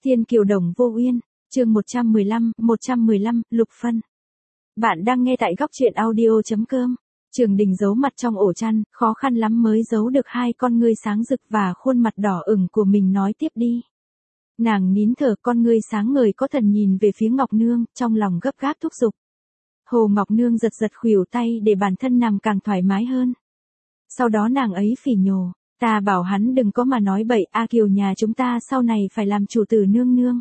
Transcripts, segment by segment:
Thiên kiều đồng vô uyên, chương 115, Lục Phân. Bạn đang nghe tại góc truyện audio.com. Trường Đình giấu mặt trong ổ chăn, khó khăn lắm mới giấu được hai con ngươi sáng rực và khuôn mặt đỏ ửng của mình, nói tiếp đi. Nàng nín thở, con ngươi sáng ngời có thần nhìn về phía Ngọc Nương, trong lòng gấp gáp thúc giục. Hồ Ngọc Nương giật giật khuỷu tay để bản thân nằm càng thoải mái hơn. Sau đó nàng ấy phỉ nhổ, ta bảo hắn đừng có mà nói bậy, A Kiều nhà chúng ta sau này phải làm chủ tử nương nương.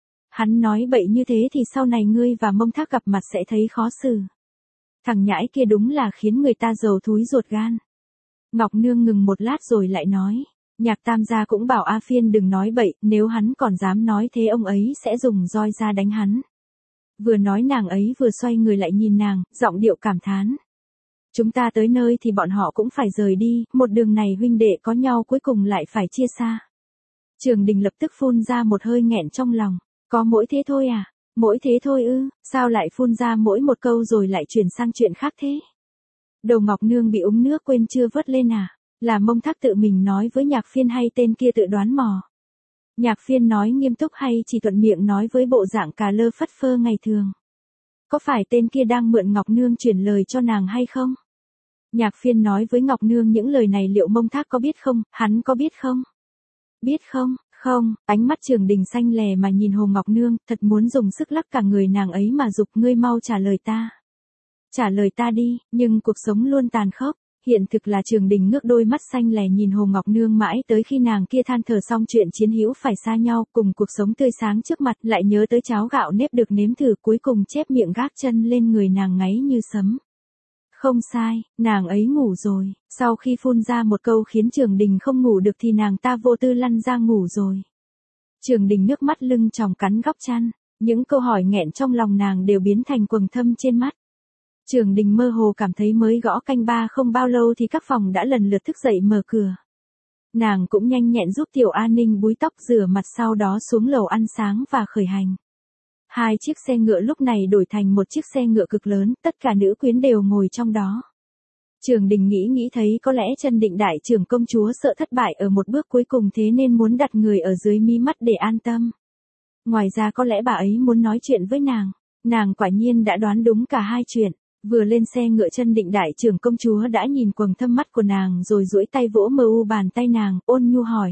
Hắn nói bậy như thế thì sau này ngươi và Mông Thác gặp mặt sẽ thấy khó xử. Thằng nhãi kia đúng là khiến người ta dầu thúi ruột gan. Ngọc Nương ngừng một lát rồi lại nói, Nhạc Tam gia cũng bảo A Phiên đừng nói bậy, nếu hắn còn dám nói thế ông ấy sẽ dùng roi ra đánh hắn. Vừa nói nàng ấy vừa xoay người lại nhìn nàng, giọng điệu cảm thán. Chúng ta tới nơi thì bọn họ cũng phải rời đi, một đường này huynh đệ có nhau cuối cùng lại phải chia xa. Trường Đình lập tức phun ra một hơi nghẹn trong lòng, có mỗi thế thôi à, mỗi thế thôi ư, sao lại phun ra mỗi một câu rồi lại chuyển sang chuyện khác thế? Đầu Ngọc Nương bị uống nước quên chưa vớt lên à, là Mông Thác tự mình nói với Nhạc Phiên hay tên kia tự đoán mò? Nhạc Phiên nói nghiêm túc hay chỉ thuận miệng nói với bộ dạng cà lơ phất phơ ngày thường? Có phải tên kia đang mượn Ngọc Nương chuyển lời cho nàng hay không? Nhạc Phiên nói với Ngọc Nương những lời này liệu Mông Thác có biết không, hắn có biết không? Biết không, không, ánh mắt Trường Đình xanh lè mà nhìn Hồ Ngọc Nương, thật muốn dùng sức lắc cả người nàng ấy mà giục ngươi mau trả lời ta. Trả lời ta đi, nhưng cuộc sống luôn tàn khốc. Hiện thực là Trường Đình ngước đôi mắt xanh lè nhìn Hồ Ngọc Nương mãi tới khi nàng kia than thở xong chuyện chiến hữu phải xa nhau, cùng cuộc sống tươi sáng trước mặt, lại nhớ tới cháo gạo nếp được nếm thử, cuối cùng chép miệng gác chân lên người nàng ngáy như sấm. Không sai, nàng ấy ngủ rồi, sau khi phun ra một câu khiến Trường Đình không ngủ được thì nàng ta vô tư lăn ra ngủ rồi. Trường Đình nước mắt lưng tròng cắn góc chăn, những câu hỏi nghẹn trong lòng nàng đều biến thành quầng thâm trên mắt. Trường Đình mơ hồ cảm thấy mới gõ canh ba không bao lâu thì các phòng đã lần lượt thức dậy mở cửa. Nàng cũng nhanh nhẹn giúp Tiểu An Ninh búi tóc rửa mặt, sau đó xuống lầu ăn sáng và khởi hành. Hai chiếc xe ngựa lúc này đổi thành một chiếc xe ngựa cực lớn, tất cả nữ quyến đều ngồi trong đó. Trường Đình nghĩ thấy có lẽ Chân Định đại trưởng công chúa sợ thất bại ở một bước cuối cùng thế nên muốn đặt người ở dưới mí mắt để an tâm. Ngoài ra có lẽ bà ấy muốn nói chuyện với nàng quả nhiên đã đoán đúng cả hai chuyện. Vừa lên xe ngựa Chân Định đại trưởng công chúa đã nhìn quầng thâm mắt của nàng rồi duỗi tay vỗ mờ u bàn tay nàng, ôn nhu hỏi.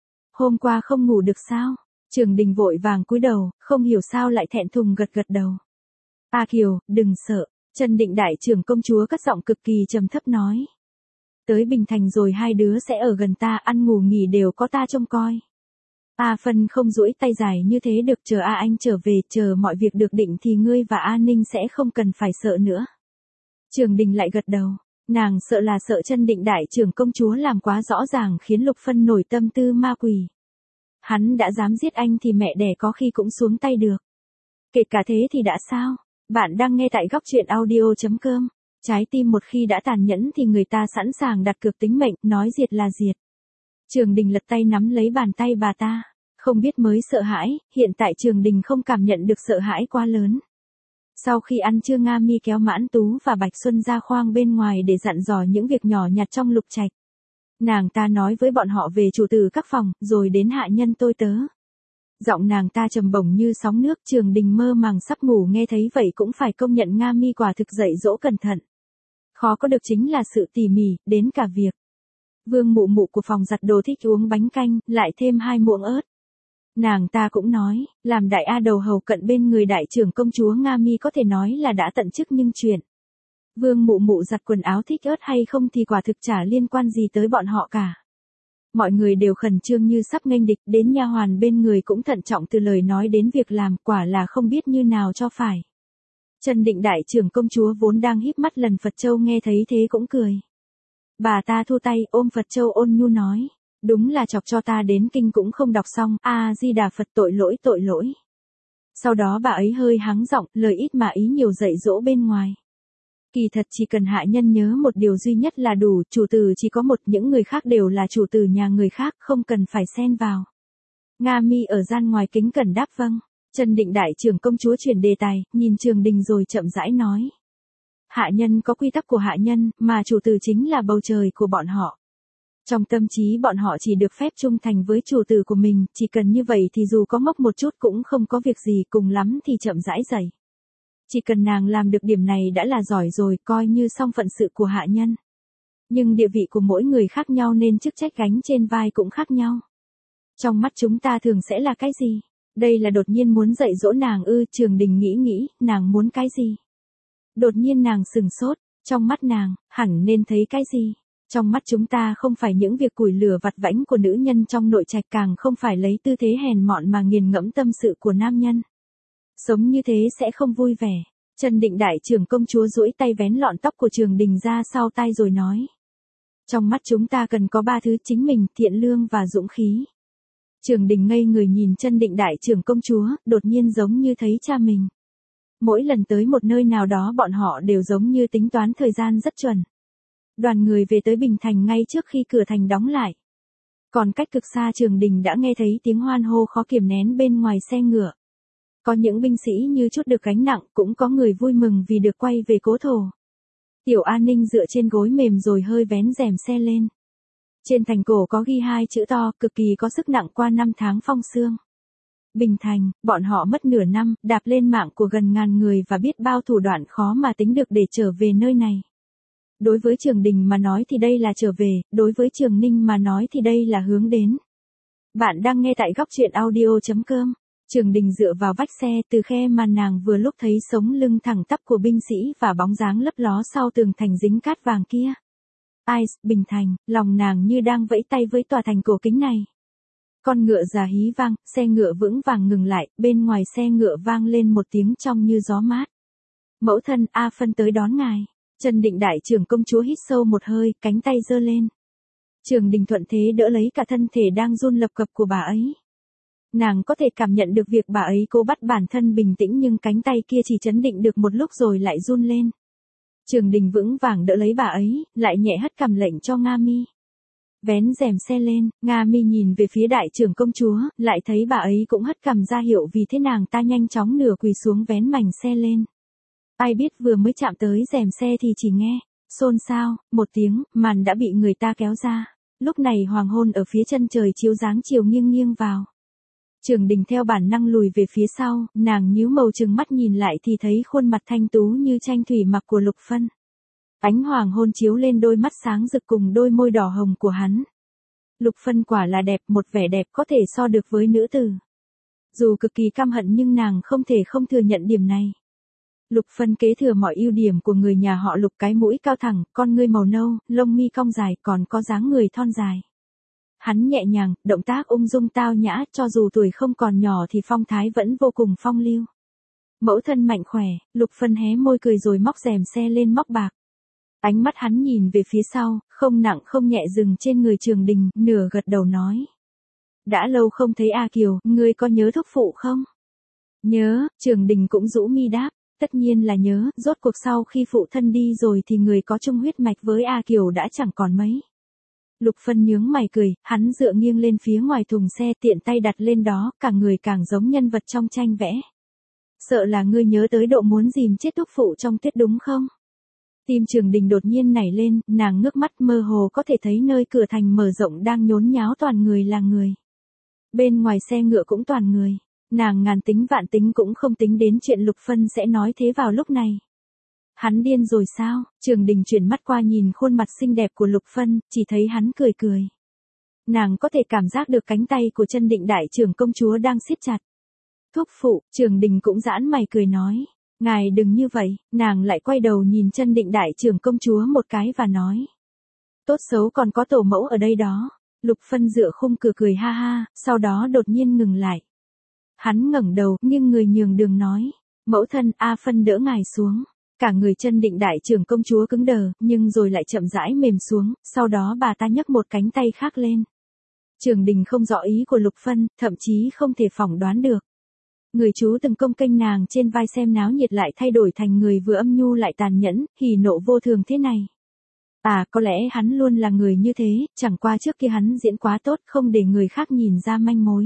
Hôm qua không ngủ được sao? Trường Đình vội vàng cúi đầu, không hiểu sao lại thẹn thùng gật gật đầu. A Kiều, đừng sợ, Chân Định đại trưởng công chúa cất giọng cực kỳ trầm thấp nói. Tới Bình Thành rồi hai đứa sẽ ở gần ta, ăn ngủ nghỉ đều có ta trông coi. A Phân không duỗi tay dài như thế được, chờ A Anh trở về, chờ mọi việc được định thì ngươi và A Ninh sẽ không cần phải sợ nữa. Trường Đình lại gật đầu, nàng sợ là sợ Chân Định đại trưởng công chúa làm quá rõ ràng khiến Lục Phân nổi tâm tư ma quỷ. Hắn đã dám giết anh thì mẹ đẻ có khi cũng xuống tay được. Kể cả thế thì đã sao? Bạn đang nghe tại góc truyện audio.com. Trái tim một khi đã tàn nhẫn thì người ta sẵn sàng đặt cược tính mệnh, nói diệt là diệt. Trường Đình lật tay nắm lấy bàn tay bà ta, không biết mới sợ hãi, hiện tại Trường Đình không cảm nhận được sợ hãi quá lớn. Sau khi ăn trưa Nga Mi kéo Mãn Tú và Bạch Xuân ra khoang bên ngoài để dặn dò những việc nhỏ nhặt trong Lục Trạch. Nàng ta nói với bọn họ về chủ tử các phòng, rồi đến hạ nhân tôi tớ. Giọng nàng ta trầm bổng như sóng nước. Trường Đình mơ màng sắp ngủ nghe thấy vậy cũng phải công nhận Nga Mi quả thực dạy dỗ cẩn thận. Khó có được chính là sự tỉ mỉ, đến cả việc. Vương Mụ Mụ của phòng giặt đồ thích uống bánh canh, lại thêm 2 muỗng ớt. Nàng ta cũng nói, làm đại A đầu hầu cận bên người đại trưởng công chúa Nga Mi có thể nói là đã tận chức nhưng chuyện. Vương Mụ Mụ giặt quần áo thích ớt hay không thì quả thực chả liên quan gì tới bọn họ cả. Mọi người đều khẩn trương như sắp nghênh địch, đến nha hoàn bên người cũng thận trọng từ lời nói đến việc làm, quả là không biết như nào cho phải. Chân Định đại trưởng công chúa vốn đang híp mắt lần Phật Châu nghe thấy thế cũng cười. Bà ta thu tay ôm Phật Châu ôn nhu nói, đúng là chọc cho ta đến kinh cũng không đọc xong, A Di Đà Phật, tội lỗi tội lỗi. Sau đó bà ấy hơi hắng giọng, lời ít mà ý nhiều dạy dỗ bên ngoài. Kỳ thật chỉ cần hạ nhân nhớ một điều duy nhất là đủ, chủ tử chỉ có một, những người khác đều là chủ tử nhà người khác, không cần phải xen vào. Nga Mi ở gian ngoài kính cẩn đáp vâng. Chân Định đại trưởng công chúa chuyển đề tài, nhìn Trường Đình rồi chậm rãi nói. Hạ nhân có quy tắc của hạ nhân, mà chủ tử chính là bầu trời của bọn họ. Trong tâm trí bọn họ chỉ được phép trung thành với chủ tử của mình, chỉ cần như vậy thì dù có ngốc một chút cũng không có việc gì, cùng lắm thì chậm rãi dậy. Chỉ cần nàng làm được điểm này đã là giỏi rồi, coi như xong phận sự của hạ nhân. Nhưng địa vị của mỗi người khác nhau nên chức trách gánh trên vai cũng khác nhau. Trong mắt chúng ta thường sẽ là cái gì? Đây là đột nhiên muốn dạy dỗ nàng ư? Trường Đình nghĩ, nàng muốn cái gì? Đột nhiên nàng sừng sốt, trong mắt nàng, hẳn nên thấy cái gì? Trong mắt chúng ta không phải những việc củi lửa vặt vãnh của nữ nhân trong nội trạch, càng không phải lấy tư thế hèn mọn mà nghiền ngẫm tâm sự của nam nhân. Sống như thế sẽ không vui vẻ. Chân Định đại trưởng công chúa duỗi tay vén lọn tóc của Trường Đình ra sau tai rồi nói. Trong mắt chúng ta cần có 3 thứ: chính mình, thiện lương và dũng khí. Trường Đình ngây người nhìn Chân Định đại trưởng công chúa, đột nhiên giống như thấy cha mình. Mỗi lần tới một nơi nào đó bọn họ đều giống như tính toán thời gian rất chuẩn. Đoàn người về tới Bình Thành ngay trước khi cửa thành đóng lại. Còn cách cực xa Trường Đình đã nghe thấy tiếng hoan hô khó kiềm nén bên ngoài xe ngựa. Có những binh sĩ như trút được gánh nặng, cũng có người vui mừng vì được quay về cố thổ. Tiểu An Ninh dựa trên gối mềm rồi hơi vén rèm xe lên. Trên thành cổ có ghi 2 chữ to, cực kỳ có sức nặng: qua 5 tháng phong sương. Bình Thành, bọn họ mất nửa năm, đạp lên mạng của gần ngàn người và biết bao thủ đoạn khó mà tính được để trở về nơi này. Đối với Trường Đình mà nói thì đây là trở về, đối với Trường Ninh mà nói thì đây là hướng đến. Bạn đang nghe tại góc truyện audio.com. Trường Đình dựa vào vách xe, từ khe màn nàng vừa lúc thấy sống lưng thẳng tắp của binh sĩ và bóng dáng lấp ló sau tường thành dính cát vàng kia. Ai, Bình Thành, lòng nàng như đang vẫy tay với tòa thành cổ kính này. Con ngựa già hí vang, xe ngựa vững vàng ngừng lại, bên ngoài xe ngựa vang lên một tiếng trong như gió mát. Mẫu thân, A Phân tới đón ngài. Chân Định đại trưởng công chúa hít sâu một hơi, cánh tay giơ lên. Trường Đình thuận thế đỡ lấy cả thân thể đang run lập cập của bà ấy. Nàng có thể cảm nhận được việc bà ấy cố bắt bản thân bình tĩnh, nhưng cánh tay kia chỉ chấn định được một lúc rồi lại run lên. Trường Đình vững vàng đỡ lấy bà ấy, lại nhẹ hất cằm lệnh cho Nga Mi. Vén rèm xe lên, Nga Mi nhìn về phía đại trưởng công chúa, lại thấy bà ấy cũng hất cằm ra hiệu vì thế nàng ta nhanh chóng nửa quỳ xuống vén mảnh xe lên. Ai biết vừa mới chạm tới rèm xe thì chỉ nghe, xôn xao, một tiếng, màn đã bị người ta kéo ra. Lúc này hoàng hôn ở phía chân trời chiếu dáng chiều nghiêng nghiêng vào. Trường Đình theo bản năng lùi về phía sau, nàng nhíu màu trừng mắt nhìn lại thì thấy khuôn mặt thanh tú như tranh thủy mặc của Lục Phân. Ánh hoàng hôn chiếu lên đôi mắt sáng rực cùng đôi môi đỏ hồng của hắn. Lục Phân quả là đẹp, một vẻ đẹp có thể so được với nữ tử. Dù cực kỳ căm hận nhưng nàng không thể không thừa nhận điểm này. Lục Phân kế thừa mọi ưu điểm của người nhà họ Lục: cái mũi cao thẳng, con ngươi màu nâu, lông mi cong dài, còn có dáng người thon dài. Hắn nhẹ nhàng, động tác ung dung tao nhã, cho dù tuổi không còn nhỏ thì phong thái vẫn vô cùng phong lưu. Mẫu thân mạnh khỏe. Lục Phân hé môi cười rồi móc rèm xe lên móc bạc. Ánh mắt hắn nhìn về phía sau, không nặng không nhẹ dừng trên người Trường Đình, nửa gật đầu nói. Đã lâu không thấy A Kiều, ngươi có nhớ thúc phụ không? Nhớ. Trường Đình cũng rũ mi đáp. Tất nhiên là nhớ, rốt cuộc sau khi phụ thân đi rồi thì người có chung huyết mạch với A Kiều đã chẳng còn mấy. Lục Phân nhướng mày cười, hắn dựa nghiêng lên phía ngoài thùng xe, tiện tay đặt lên đó, cả người càng giống nhân vật trong tranh vẽ. Sợ là ngươi nhớ tới độ muốn dìm chết thúc phụ trong tuyết đúng không? Tim Trường Đình đột nhiên nảy lên, nàng ngước mắt mơ hồ có thể thấy nơi cửa thành mở rộng đang nhốn nháo toàn người là người. Bên ngoài xe ngựa cũng toàn người. Nàng ngàn tính vạn tính cũng không tính đến chuyện Lục Phân sẽ nói thế vào lúc này. Hắn điên rồi sao? Trường Đình chuyển mắt qua nhìn khuôn mặt xinh đẹp của Lục Phân, chỉ thấy hắn cười cười. Nàng có thể cảm giác được cánh tay của Chân Định đại trưởng công chúa đang siết chặt. Thúc phụ. Trường Đình cũng giãn mày cười nói. Ngài đừng như vậy. Nàng lại quay đầu nhìn Chân Định đại trưởng công chúa một cái và nói. Tốt xấu còn có tổ mẫu ở đây đó. Lục Phân dựa khung cửa cười ha ha, sau đó đột nhiên ngừng lại. Hắn ngẩng đầu, nhưng người nhường đường nói. Mẫu thân, A Phân đỡ ngài xuống. Cả người Chân Định đại trưởng công chúa cứng đờ, nhưng rồi lại chậm rãi mềm xuống, sau đó bà ta nhấc một cánh tay khác lên. Trường Đình không rõ ý của Lục Phân, thậm chí không thể phỏng đoán được. Người chú từng công kênh nàng trên vai xem náo nhiệt lại thay đổi thành người vừa âm nhu lại tàn nhẫn, hỉ nộ vô thường thế này. À, có lẽ hắn luôn là người như thế, chẳng qua trước kia hắn diễn quá tốt, không để người khác nhìn ra manh mối.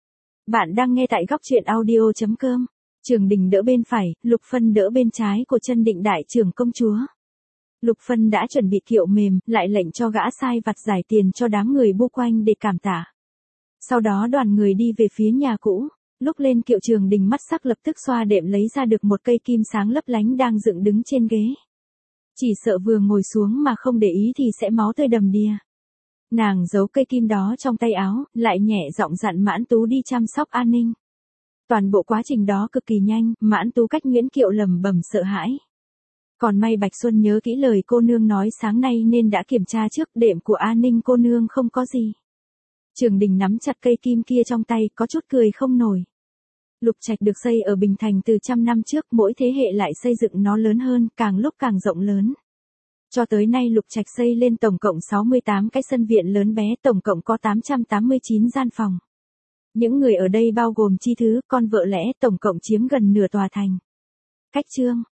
Bạn đang nghe tại góc truyện audio.com. Trường Đình đỡ bên phải, Lục Phân đỡ bên trái của Chân Định đại trưởng công chúa. Lục Phân đã chuẩn bị kiệu mềm, lại lệnh cho gã sai vặt giải tiền cho đám người bu quanh để cảm tạ. Sau đó đoàn người đi về phía nhà cũ. Lúc lên kiệu Trường Đình mắt sắc lập tức xoa đệm lấy ra được một cây kim sáng lấp lánh đang dựng đứng trên ghế. Chỉ sợ vừa ngồi xuống mà không để ý thì sẽ máu tươi đầm đìa. Nàng giấu cây kim đó trong tay áo, lại nhẹ giọng dặn Mãn Tú đi chăm sóc an ninh. Toàn bộ quá trình đó cực kỳ nhanh, Mãn Tú cách Nguyễn Kiệu lẩm bẩm sợ hãi. Còn may Bạch Xuân nhớ kỹ lời cô nương nói sáng nay nên đã kiểm tra trước, đệm của an ninh cô nương không có gì. Trường Đình nắm chặt cây kim kia trong tay, có chút cười không nổi. Lục Trạch được xây ở Bình Thành từ trăm năm trước, mỗi thế hệ lại xây dựng nó lớn hơn, càng lúc càng rộng lớn. Cho tới nay Lục Trạch xây lên tổng cộng 68 cái sân viện lớn bé, tổng cộng có 889 gian phòng. Những người ở đây bao gồm chi thứ, con vợ lẽ, tổng cộng chiếm gần nửa tòa thành. Cách chương